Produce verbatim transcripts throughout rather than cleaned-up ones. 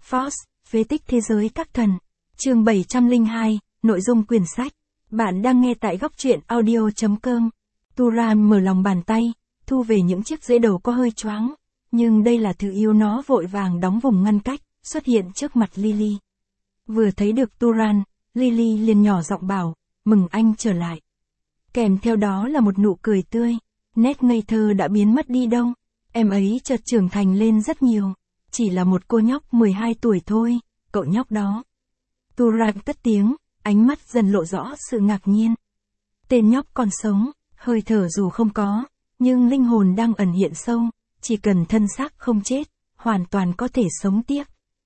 Force, phế tích thế giới các thần. Chương bảy trăm lẻ hai, nội dung quyển sách. Bạn đang nghe tại góc truyện audio chấm com. Turan mở lòng bàn tay, thu về những chiếc rễ đầu có hơi choáng. Nhưng đây là thứ yêu nó vội vàng đóng vùng ngăn cách, xuất hiện trước mặt Lily. Vừa thấy được Turan, Lily liền nhỏ giọng bảo, mừng anh trở lại. Kèm theo đó là một nụ cười tươi, nét ngây thơ đã biến mất đi đâu. Em ấy chợt trưởng thành lên rất nhiều, chỉ là một cô nhóc mười hai tuổi thôi, cậu nhóc đó. Turan cất tiếng, ánh mắt dần lộ rõ sự ngạc nhiên. Tên nhóc còn sống, hơi thở dù không có, nhưng linh hồn đang ẩn hiện sâu, chỉ cần thân xác không chết, hoàn toàn có thể sống tiếp.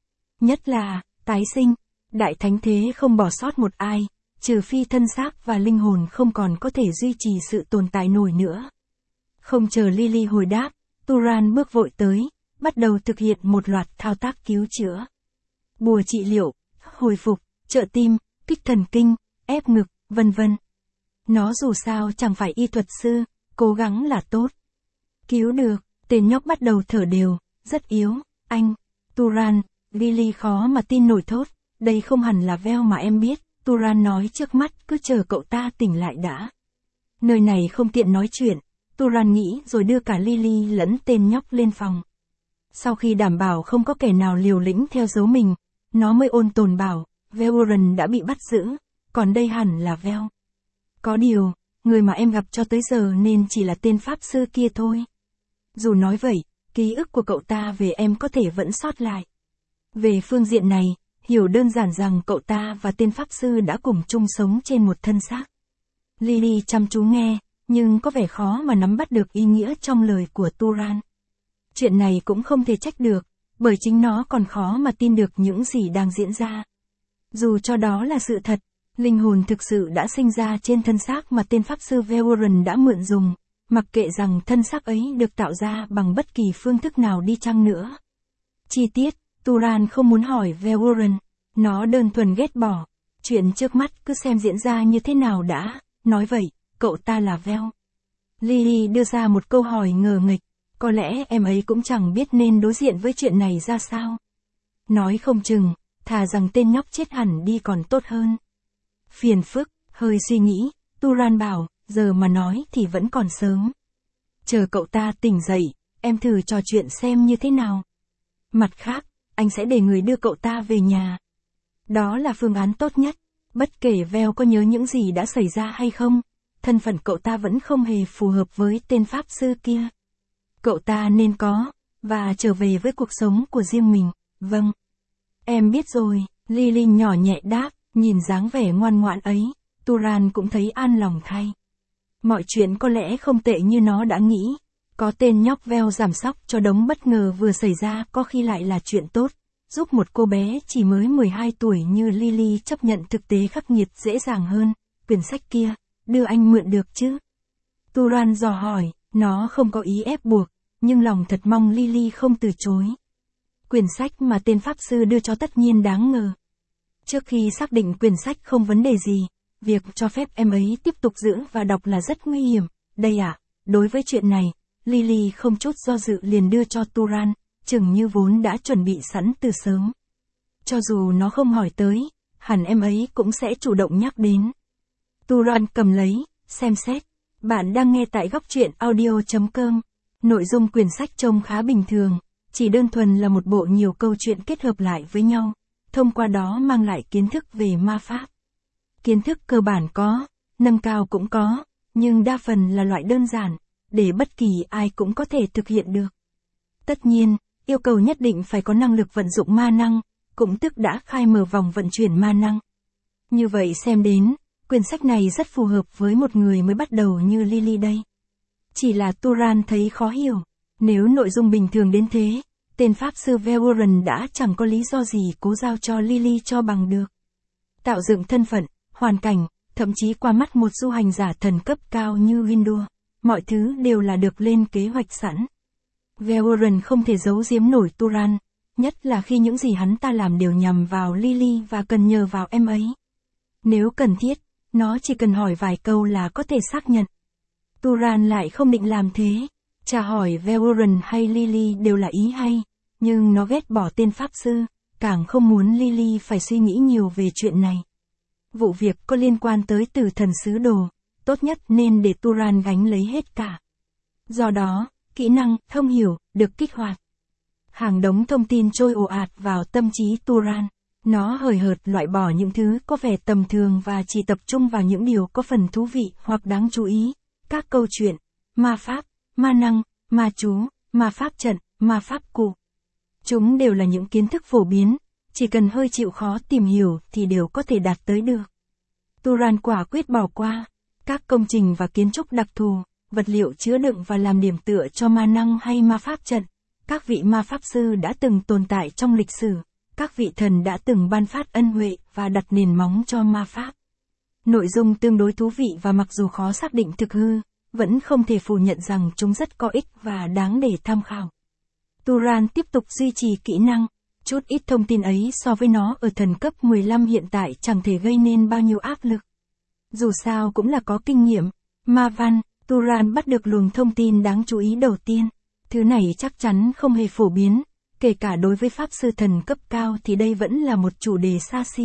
Nhất là, tái sinh, đại thánh thế không bỏ sót một ai, trừ phi thân xác và linh hồn không còn có thể duy trì sự tồn tại nổi nữa. Không chờ Lily hồi đáp, Turan bước vội tới, bắt đầu thực hiện một loạt thao tác cứu chữa. Bùa trị liệu, hồi phục, trợ tim, kích thần kinh, ép ngực, vân vân. Nó dù sao chẳng phải y thuật sư, cố gắng là tốt. Cứu được, tên nhóc bắt đầu thở đều, rất yếu, anh, Turan, Lily khó mà tin nổi thốt, đây không hẳn là Vel mà em biết, Turan nói trước mắt, cứ chờ cậu ta tỉnh lại đã. Nơi này không tiện nói chuyện, Turan nghĩ rồi đưa cả Lily lẫn tên nhóc lên phòng. Sau khi đảm bảo không có kẻ nào liều lĩnh theo dấu mình, nó mới ôn tồn bảo, Velvoran đã bị bắt giữ, còn đây hẳn là Vel. Có điều, người mà em gặp cho tới giờ nên chỉ là tên pháp sư kia thôi. Dù nói vậy, ký ức của cậu ta về em có thể vẫn sót lại. Về phương diện này, hiểu đơn giản rằng cậu ta và tên pháp sư đã cùng chung sống trên một thân xác. Lily chăm chú nghe, nhưng có vẻ khó mà nắm bắt được ý nghĩa trong lời của Turan. Chuyện này cũng không thể trách được, bởi chính nó còn khó mà tin được những gì đang diễn ra. Dù cho đó là sự thật, linh hồn thực sự đã sinh ra trên thân xác mà tên pháp sư Velvoran đã mượn dùng, mặc kệ rằng thân xác ấy được tạo ra bằng bất kỳ phương thức nào đi chăng nữa. Chi tiết, Turan không muốn hỏi Velvoran, nó đơn thuần ghét bỏ. Chuyện trước mắt cứ xem diễn ra như thế nào đã, nói vậy, cậu ta là Vel. Lily đưa ra một câu hỏi ngờ nghịch, có lẽ em ấy cũng chẳng biết nên đối diện với chuyện này ra sao. Nói không chừng, thà rằng tên nhóc chết hẳn đi còn tốt hơn. Phiền phức, hơi suy nghĩ, Turan bảo, giờ mà nói thì vẫn còn sớm. Chờ cậu ta tỉnh dậy, em thử trò chuyện xem như thế nào. Mặt khác, anh sẽ để người đưa cậu ta về nhà. Đó là phương án tốt nhất, bất kể Vel có nhớ những gì đã xảy ra hay không, thân phận cậu ta vẫn không hề phù hợp với tên pháp sư kia. Cậu ta nên có, và trở về với cuộc sống của riêng mình, vâng. Em biết rồi, Lily nhỏ nhẹ đáp, nhìn dáng vẻ ngoan ngoãn ấy, Turan cũng thấy an lòng thay. Mọi chuyện có lẽ không tệ như nó đã nghĩ, có tên nhóc Vel giảm sóc cho đống bất ngờ vừa xảy ra có khi lại là chuyện tốt, giúp một cô bé chỉ mới mười hai tuổi như Lily chấp nhận thực tế khắc nghiệt dễ dàng hơn. Quyển sách kia, đưa anh mượn được chứ? Turan dò hỏi, nó không có ý ép buộc, nhưng lòng thật mong Lily không từ chối. Quyển sách mà tên pháp sư đưa cho tất nhiên đáng ngờ. Trước khi xác định quyển sách không vấn đề gì, việc cho phép em ấy tiếp tục giữ và đọc là rất nguy hiểm. Đây à, đối với chuyện này, Lily không chút do dự liền đưa cho Turan, chừng như vốn đã chuẩn bị sẵn từ sớm. Cho dù nó không hỏi tới, hẳn em ấy cũng sẽ chủ động nhắc đến. Turan cầm lấy, xem xét. Bạn đang nghe tại góc truyện audio chấm com. Nội dung quyển sách trông khá bình thường, chỉ đơn thuần là một bộ nhiều câu chuyện kết hợp lại với nhau, thông qua đó mang lại kiến thức về ma pháp. Kiến thức cơ bản có, nâng cao cũng có, nhưng đa phần là loại đơn giản, để bất kỳ ai cũng có thể thực hiện được. Tất nhiên, yêu cầu nhất định phải có năng lực vận dụng ma năng, cũng tức đã khai mở vòng vận chuyển ma năng. Như vậy xem đến, quyển sách này rất phù hợp với một người mới bắt đầu như Lily đây. Chỉ là Turan thấy khó hiểu, nếu nội dung bình thường đến thế, tên pháp sư Velvoran đã chẳng có lý do gì cố giao cho Lily cho bằng được. Tạo dựng thân phận, hoàn cảnh, thậm chí qua mắt một du hành giả thần cấp cao như Windur, mọi thứ đều là được lên kế hoạch sẵn. Velvoran không thể giấu giếm nổi Turan, nhất là khi những gì hắn ta làm đều nhằm vào Lily và cần nhờ vào em ấy. Nếu cần thiết, nó chỉ cần hỏi vài câu là có thể xác nhận. Turan lại không định làm thế, chả hỏi Velvoran hay Lily đều là ý hay, nhưng nó ghét bỏ tên pháp sư, càng không muốn Lily phải suy nghĩ nhiều về chuyện này. Vụ việc có liên quan tới tử thần sứ đồ, tốt nhất nên để Turan gánh lấy hết cả. Do đó, kỹ năng thông hiểu được kích hoạt. Hàng đống thông tin trôi ồ ạt vào tâm trí Turan. Nó hời hợt loại bỏ những thứ có vẻ tầm thường và chỉ tập trung vào những điều có phần thú vị hoặc đáng chú ý. Các câu chuyện, ma pháp, ma năng, ma chú, ma pháp trận, ma pháp cụ. Chúng đều là những kiến thức phổ biến, chỉ cần hơi chịu khó tìm hiểu thì đều có thể đạt tới được. Turan quả quyết bỏ qua các công trình và kiến trúc đặc thù, vật liệu chứa đựng và làm điểm tựa cho ma năng hay ma pháp trận. Các vị ma pháp sư đã từng tồn tại trong lịch sử, các vị thần đã từng ban phát ân huệ và đặt nền móng cho ma pháp. Nội dung tương đối thú vị và mặc dù khó xác định thực hư, vẫn không thể phủ nhận rằng chúng rất có ích và đáng để tham khảo. Turan tiếp tục duy trì kỹ năng. Chút ít thông tin ấy so với nó ở thần cấp mười lăm hiện tại chẳng thể gây nên bao nhiêu áp lực. Dù sao cũng là có kinh nghiệm. Ma văn, Turan bắt được luồng thông tin đáng chú ý đầu tiên. Thứ này chắc chắn không hề phổ biến, kể cả đối với pháp sư thần cấp cao thì đây vẫn là một chủ đề xa xỉ.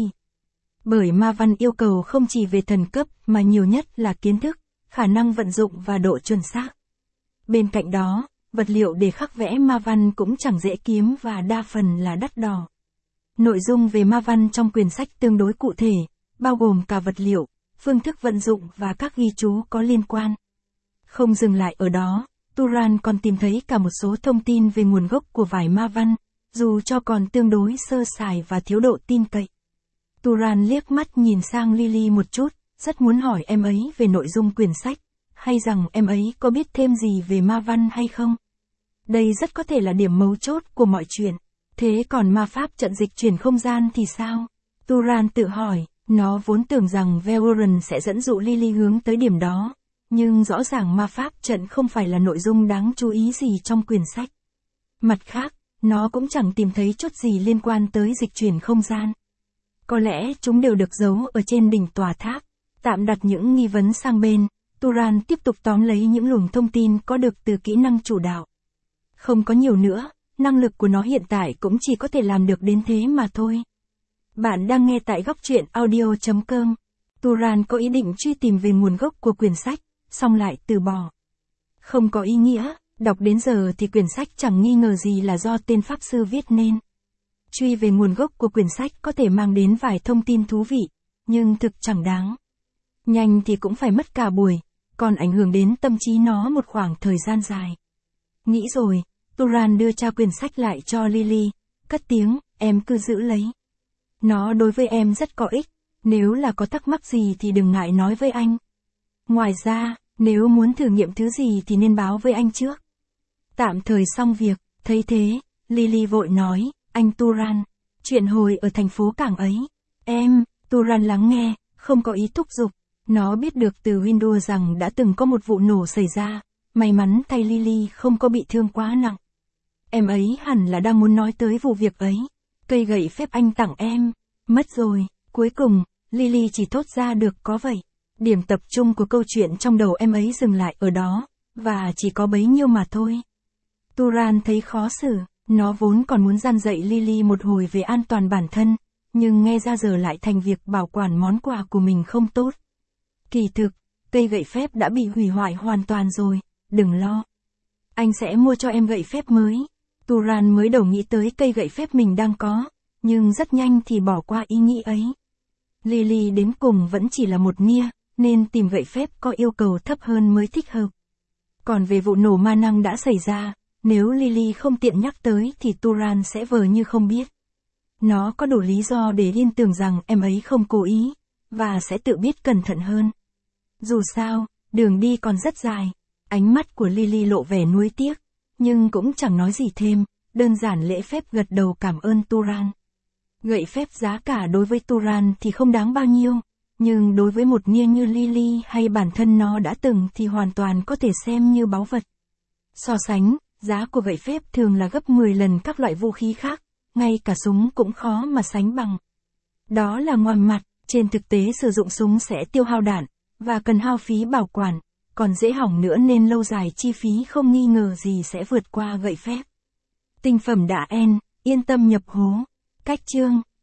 Bởi ma văn yêu cầu không chỉ về thần cấp mà nhiều nhất là kiến thức, khả năng vận dụng và độ chuẩn xác. Bên cạnh đó, vật liệu để khắc vẽ ma văn cũng chẳng dễ kiếm và đa phần là đắt đỏ. Nội dung về ma văn trong quyển sách tương đối cụ thể, bao gồm cả vật liệu, phương thức vận dụng và các ghi chú có liên quan. Không dừng lại ở đó, Turan còn tìm thấy cả một số thông tin về nguồn gốc của vài ma văn, dù cho còn tương đối sơ sài và thiếu độ tin cậy. Turan liếc mắt nhìn sang Lily một chút, rất muốn hỏi em ấy về nội dung quyển sách, hay rằng em ấy có biết thêm gì về ma văn hay không. Đây rất có thể là điểm mấu chốt của mọi chuyện. Thế còn ma pháp trận dịch chuyển không gian thì sao? Turan tự hỏi, nó vốn tưởng rằng Veoran sẽ dẫn dụ Lily hướng tới điểm đó. Nhưng rõ ràng ma pháp trận không phải là nội dung đáng chú ý gì trong quyển sách. Mặt khác, nó cũng chẳng tìm thấy chút gì liên quan tới dịch chuyển không gian. Có lẽ chúng đều được giấu ở trên đỉnh tòa tháp. Tạm đặt những nghi vấn sang bên, Turan tiếp tục tóm lấy những luồng thông tin có được từ kỹ năng chủ đạo. Không có nhiều nữa, năng lực của nó hiện tại cũng chỉ có thể làm được đến thế mà thôi. Bạn đang nghe tại góc truyện audio chấm com. Turan có ý định truy tìm về nguồn gốc của quyển sách, xong lại từ bỏ. Không có ý nghĩa, đọc đến giờ thì quyển sách chẳng nghi ngờ gì là do tên pháp sư viết nên. Truy về nguồn gốc của quyển sách có thể mang đến vài thông tin thú vị, nhưng thực chẳng đáng. Nhanh thì cũng phải mất cả buổi, còn ảnh hưởng đến tâm trí nó một khoảng thời gian dài. Nghĩ rồi, Turan đưa trao quyển sách lại cho Lily, cất tiếng, em cứ giữ lấy. Nó đối với em rất có ích, nếu là có thắc mắc gì thì đừng ngại nói với anh. Ngoài ra, nếu muốn thử nghiệm thứ gì thì nên báo với anh trước. Tạm thời xong việc, thấy thế, Lily vội nói, anh Turan, chuyện hồi ở thành phố cảng ấy. Em, Turan lắng nghe, không có ý thúc giục. Nó biết được từ Windows rằng đã từng có một vụ nổ xảy ra, may mắn thay Lily không có bị thương quá nặng. Em ấy hẳn là đang muốn nói tới vụ việc ấy. Cây gậy phép anh tặng em, mất rồi. Cuối cùng, Lily chỉ thốt ra được có vậy. Điểm tập trung của câu chuyện trong đầu em ấy dừng lại ở đó, và chỉ có bấy nhiêu mà thôi. Turan thấy khó xử, nó vốn còn muốn gian dạy Lily một hồi về an toàn bản thân, nhưng nghe ra giờ lại thành việc bảo quản món quà của mình không tốt. Kỳ thực, cây gậy phép đã bị hủy hoại hoàn toàn rồi, đừng lo. Anh sẽ mua cho em gậy phép mới. Turan mới đầu nghĩ tới cây gậy phép mình đang có, nhưng rất nhanh thì bỏ qua ý nghĩ ấy. Lily đến cùng vẫn chỉ là một nia, nên tìm gậy phép có yêu cầu thấp hơn mới thích hợp. Còn về vụ nổ ma năng đã xảy ra, nếu Lily không tiện nhắc tới thì Turan sẽ vờ như không biết. Nó có đủ lý do để liên tưởng rằng em ấy không cố ý, và sẽ tự biết cẩn thận hơn. Dù sao, đường đi còn rất dài. Ánh mắt của Lily lộ vẻ nuối tiếc, nhưng cũng chẳng nói gì thêm, đơn giản lễ phép gật đầu cảm ơn Turan. Gậy phép giá cả đối với Turan thì không đáng bao nhiêu, nhưng đối với một nia như Lily hay bản thân nó đã từng thì hoàn toàn có thể xem như báu vật. So sánh, giá của gậy phép thường là gấp mười lần các loại vũ khí khác, ngay cả súng cũng khó mà sánh bằng. Đó là ngoài mặt, trên thực tế sử dụng súng sẽ tiêu hao đạn, và cần hao phí bảo quản, còn dễ hỏng nữa nên lâu dài chi phí không nghi ngờ gì sẽ vượt qua gậy phép. Tinh phẩm đã en, yên tâm nhập hố. Cách chương